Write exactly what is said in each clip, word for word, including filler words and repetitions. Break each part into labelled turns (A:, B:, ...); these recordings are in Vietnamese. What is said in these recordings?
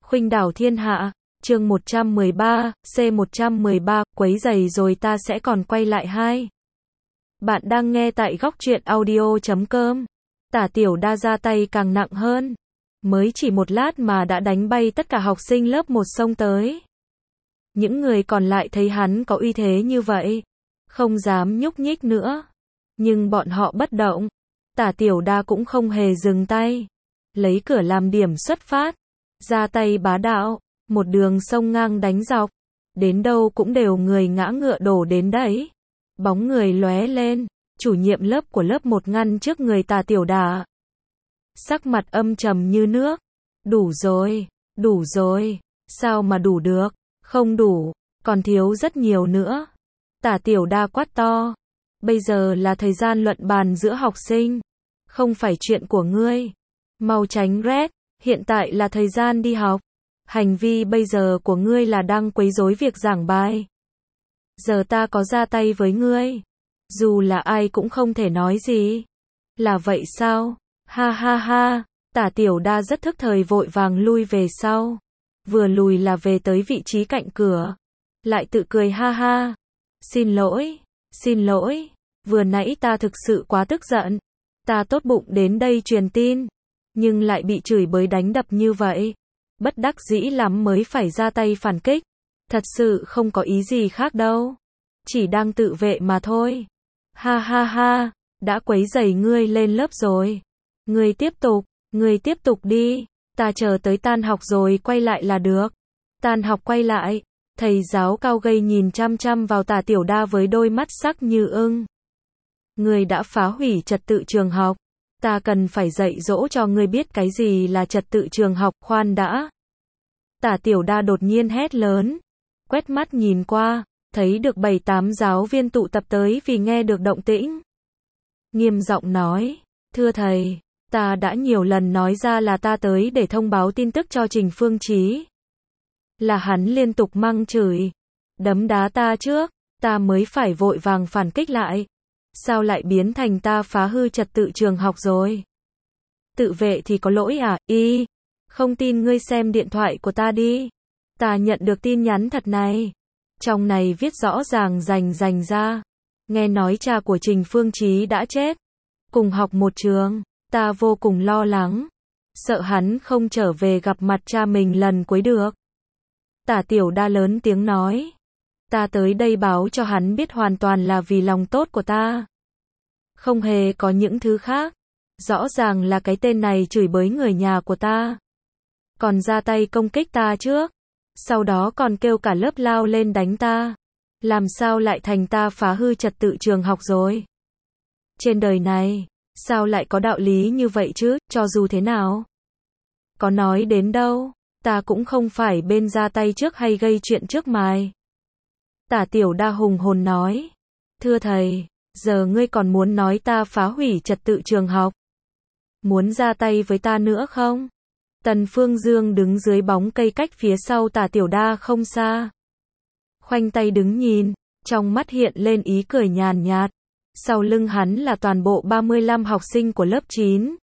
A: Khuynh đảo thiên hạ, chương một trăm mười ba, C một trăm mười ba, quấy giày rồi ta sẽ còn quay lại hai. Bạn đang nghe tại góc truyện audio chấm com. Tả Tiểu Đa ra tay càng nặng hơn. Mới chỉ một lát mà đã đánh bay tất cả học sinh lớp một xông tới. Những người còn lại thấy hắn có uy thế như vậy, không dám nhúc nhích nữa. Nhưng bọn họ bất động. Tả Tiểu Đa cũng không hề dừng tay. Lấy cửa làm điểm xuất phát. Ra tay bá đạo, một đường sông ngang đánh dọc. Đến đâu cũng đều người ngã ngựa đổ đến đấy. Bóng người lóe lên, chủ nhiệm lớp của lớp một ngăn trước người Tả Tiểu Đa. Sắc mặt âm trầm như nước. Đủ rồi, đủ rồi, sao mà đủ được, không đủ, còn thiếu rất nhiều nữa. Tả Tiểu Đa quát to. Bây giờ là thời gian luận bàn giữa học sinh, không phải chuyện của ngươi. Mau tránh rét, hiện tại là thời gian đi học. Hành vi bây giờ của ngươi là đang quấy rối việc giảng bài. Giờ ta có ra tay với ngươi, dù là ai cũng không thể nói gì. Là vậy sao? Ha ha ha, Tả Tiểu Đa rất thức thời vội vàng lui về sau. Vừa lùi là về tới vị trí cạnh cửa. Lại tự cười ha ha. Xin lỗi, xin lỗi, vừa nãy ta thực sự quá tức giận. Ta tốt bụng đến đây truyền tin, nhưng lại bị chửi bới đánh đập như vậy. Bất đắc dĩ lắm mới phải ra tay phản kích. Thật sự không có ý gì khác đâu. Chỉ đang tự vệ mà thôi. Ha ha ha, đã quấy rầy ngươi lên lớp rồi. Ngươi tiếp tục, ngươi tiếp tục đi. Ta chờ tới tan học rồi quay lại là được. Tan học quay lại. Thầy giáo cao gầy nhìn chăm chăm vào Tả Tiểu Đa với đôi mắt sắc như ưng. Ngươi đã phá hủy trật tự trường học. Ta cần phải dạy dỗ cho ngươi biết cái gì là trật tự trường học, khoan đã. Tả Tiểu Đa đột nhiên hét lớn. Quét mắt nhìn qua, thấy được bảy tám giáo viên tụ tập tới vì nghe được động tĩnh. Nghiêm giọng nói, thưa thầy, ta đã nhiều lần nói ra là ta tới để thông báo tin tức cho Trình Phương Chí. Là hắn liên tục mắng chửi, đấm đá ta trước, ta mới phải vội vàng phản kích lại. Sao lại biến thành ta phá hư trật tự trường học rồi? Tự vệ thì có lỗi à? Y, không tin ngươi xem điện thoại của ta đi. Ta nhận được tin nhắn thật này. Trong này viết rõ ràng rành rành ra. Nghe nói cha của Trình Phương Chí đã chết. Cùng học một trường, ta vô cùng lo lắng. Sợ hắn không trở về gặp mặt cha mình lần cuối được. Tả Tiểu Đa lớn tiếng nói. Ta tới đây báo cho hắn biết hoàn toàn là vì lòng tốt của ta. Không hề có những thứ khác. Rõ ràng là cái tên này chửi bới người nhà của ta. Còn ra tay công kích ta trước. Sau đó còn kêu cả lớp lao lên đánh ta. Làm sao lại thành ta phá hư trật tự trường học rồi? Trên đời này, sao lại có đạo lý như vậy chứ, cho dù thế nào? Có nói đến đâu, ta cũng không phải bên ra tay trước hay gây chuyện trước mài. Tả Tiểu Đa hùng hồn nói. Thưa thầy, giờ ngươi còn muốn nói ta phá hủy trật tự trường học? Muốn ra tay với ta nữa không? Tần Phương Dương đứng dưới bóng cây cách phía sau Tả Tiểu Đa không xa. Khoanh tay đứng nhìn, trong mắt hiện lên ý cười nhàn nhạt. Sau lưng hắn là toàn bộ ba mươi lăm học sinh của lớp chín.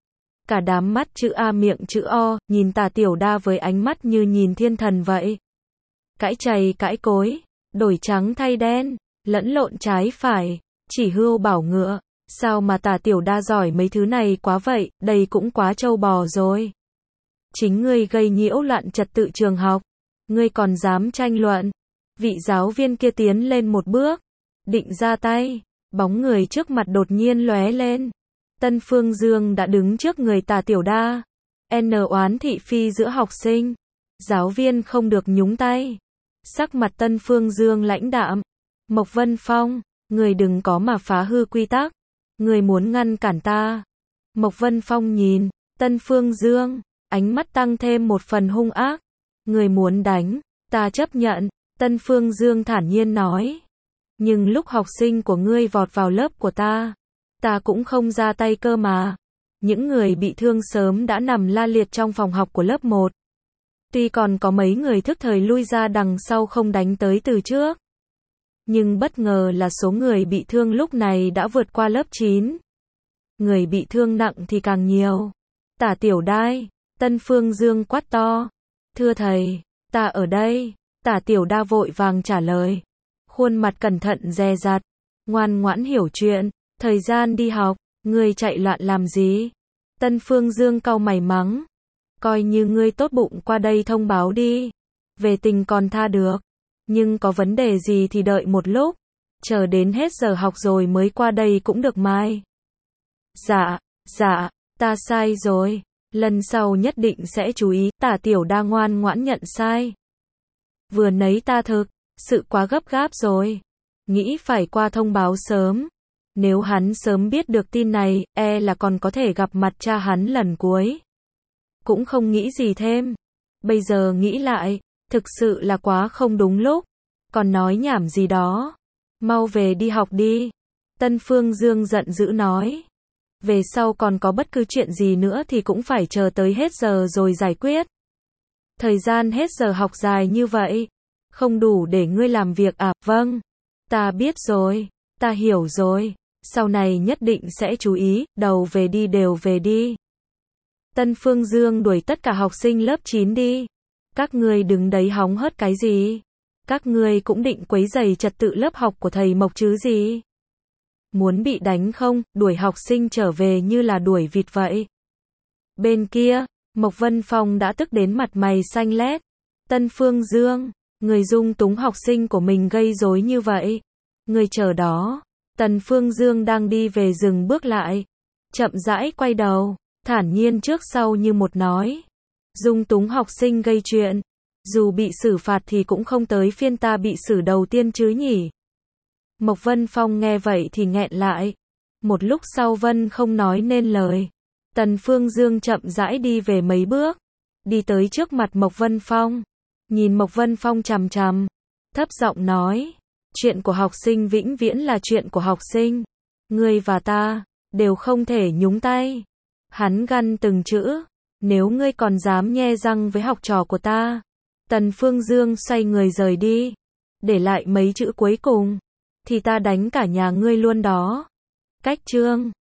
A: Cả đám mắt chữ A miệng chữ O, nhìn Tả Tiểu Đa với ánh mắt như nhìn thiên thần vậy. Cãi chày cãi cối, đổi trắng thay đen, lẫn lộn trái phải, chỉ hươu bảo ngựa. Sao mà Tả Tiểu Đa giỏi mấy thứ này quá vậy, đây cũng quá trâu bò rồi. Chính ngươi gây nhiễu loạn trật tự trường học. Ngươi còn dám tranh luận. Vị giáo viên kia tiến lên một bước. Định ra tay. Bóng người trước mặt đột nhiên lóe lên. Tân Phương Dương đã đứng trước người Tả Tiểu Đa. N oán thị phi giữa học sinh. Giáo viên không được nhúng tay. Sắc mặt Tân Phương Dương lãnh đạm. Mộc Vân Phong, người đừng có mà phá hư quy tắc. Người muốn ngăn cản ta. Mộc Vân Phong nhìn Tân Phương Dương, ánh mắt tăng thêm một phần hung ác. Người muốn đánh, ta chấp nhận. Tân Phương Dương thản nhiên nói. Nhưng lúc học sinh của ngươi vọt vào lớp của ta, ta cũng không ra tay cơ mà. Những người bị thương sớm đã nằm la liệt trong phòng học của lớp một. Tuy còn có mấy người thức thời lui ra đằng sau không đánh tới từ trước. Nhưng bất ngờ là số người bị thương lúc này đã vượt qua lớp chín. Người bị thương nặng thì càng nhiều. Tả Tiểu Đa, Tân Phương Dương quát to. Thưa thầy, ta ở đây. Tả Tiểu Đa vội vàng trả lời. Khuôn mặt cẩn thận dè dặt, ngoan ngoãn hiểu chuyện. Thời gian đi học, ngươi chạy loạn làm gì? Tân Phương Dương cau mày mắng. Coi như ngươi tốt bụng qua đây thông báo đi. Về tình còn tha được. Nhưng có vấn đề gì thì đợi một lúc. Chờ đến hết giờ học rồi mới qua đây cũng được mai. Dạ, dạ, ta sai rồi. Lần sau nhất định sẽ chú ý. Tả Tiểu Đa ngoan ngoãn nhận sai. Vừa nấy ta thực, sự quá gấp gáp rồi. Nghĩ phải qua thông báo sớm. Nếu hắn sớm biết được tin này, e là còn có thể gặp mặt cha hắn lần cuối. Cũng không nghĩ gì thêm. Bây giờ nghĩ lại, thực sự là quá không đúng lúc. Còn nói nhảm gì đó. Mau về đi học đi. Tân Phương Dương giận dữ nói. Về sau còn có bất cứ chuyện gì nữa thì cũng phải chờ tới hết giờ rồi giải quyết. Thời gian hết giờ học dài như vậy. Không đủ để ngươi làm việc à? Vâng. Ta biết rồi. Ta hiểu rồi. Sau này nhất định sẽ chú ý. Đầu về đi, đều về đi. Tân Phương Dương đuổi tất cả học sinh lớp chín đi. Các ngươi đứng đấy hóng hớt cái gì? Các ngươi cũng định quấy rầy trật tự lớp học của thầy Mộc chứ gì? Muốn bị đánh không? Đuổi học sinh trở về như là đuổi vịt vậy. Bên kia, Mộc Vân Phong đã tức đến mặt mày xanh lét. Tân Phương Dương, người dung túng học sinh của mình gây rối như vậy. Người chờ đó. Tần Phương Dương đang đi về dừng bước lại. Chậm rãi quay đầu, thản nhiên trước sau như một nói. Dung túng học sinh gây chuyện. Dù bị xử phạt thì cũng không tới phiên ta bị xử đầu tiên chứ nhỉ. Mộc Vân Phong nghe vậy thì nghẹn lại. Một lúc sau Vân không nói nên lời. Tần Phương Dương chậm rãi đi về mấy bước. Đi tới trước mặt Mộc Vân Phong. Nhìn Mộc Vân Phong chằm chằm. Thấp giọng nói. Chuyện của học sinh vĩnh viễn là chuyện của học sinh. Ngươi và ta, đều không thể nhúng tay. Hắn gằn từng chữ. Nếu ngươi còn dám nhe răng với học trò của ta. Tần Phương Dương xoay người rời đi. Để lại mấy chữ cuối cùng. Thì ta đánh cả nhà ngươi luôn đó. Cách chương